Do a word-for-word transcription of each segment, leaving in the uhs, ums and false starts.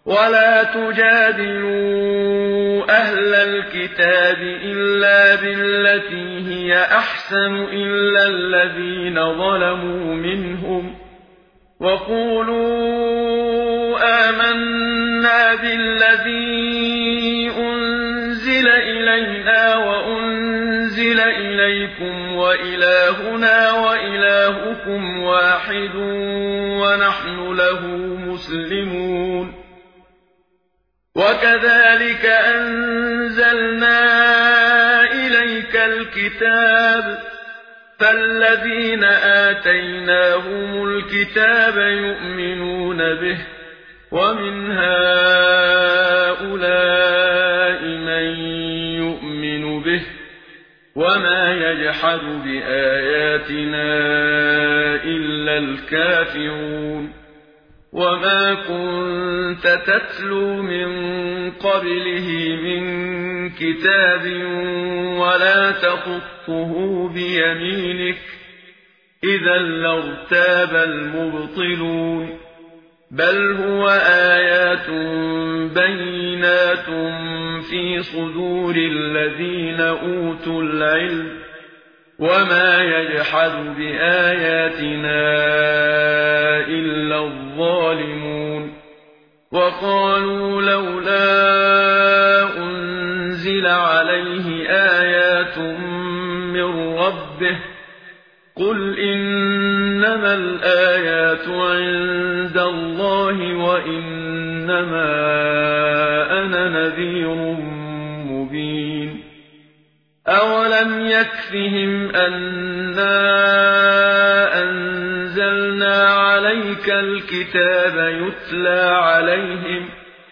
ولا تجادلوا أهل الكتاب إلا بالتي هي أحسن إلا الذين ظلموا منهم وقولوا آمنا بالذي أنزل إلينا وأنزل إليكم وإلهنا وإلهكم واحد ونحن له مسلمون وكذلك أنزلنا إليك الكتاب فالذين آتيناهم الكتاب يؤمنون به ومن هؤلاء من يؤمن به وما يجحد بآياتنا إلا الكافرون وما كنت تتلو من قبله من كتاب ولا تخطه بيمينك إذا لارتاب المبطلون بل هو آيات بينات في صدور الذين أوتوا العلم وما يجحد بآياتنا إلا الظالمون وقالوا لولا أنزل عليه آيات من ربه قل إنما الآيات عند الله وإنما أنا نذير مبين أولم يكفهم أنا أنزلنا عليك الكتاب يتلى عليهم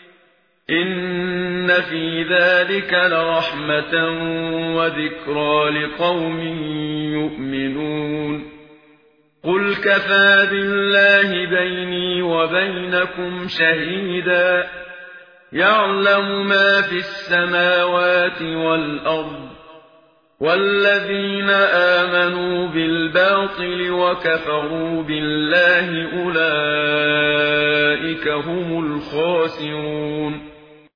إن في ذلك لرحمة وذكرى لقوم يؤمنون قل كفى بالله بيني وبينكم شهيدا يعلم ما في السماوات والأرض والذين آمنوا بالباطل وكفروا بالله أولئك هم الخاسرون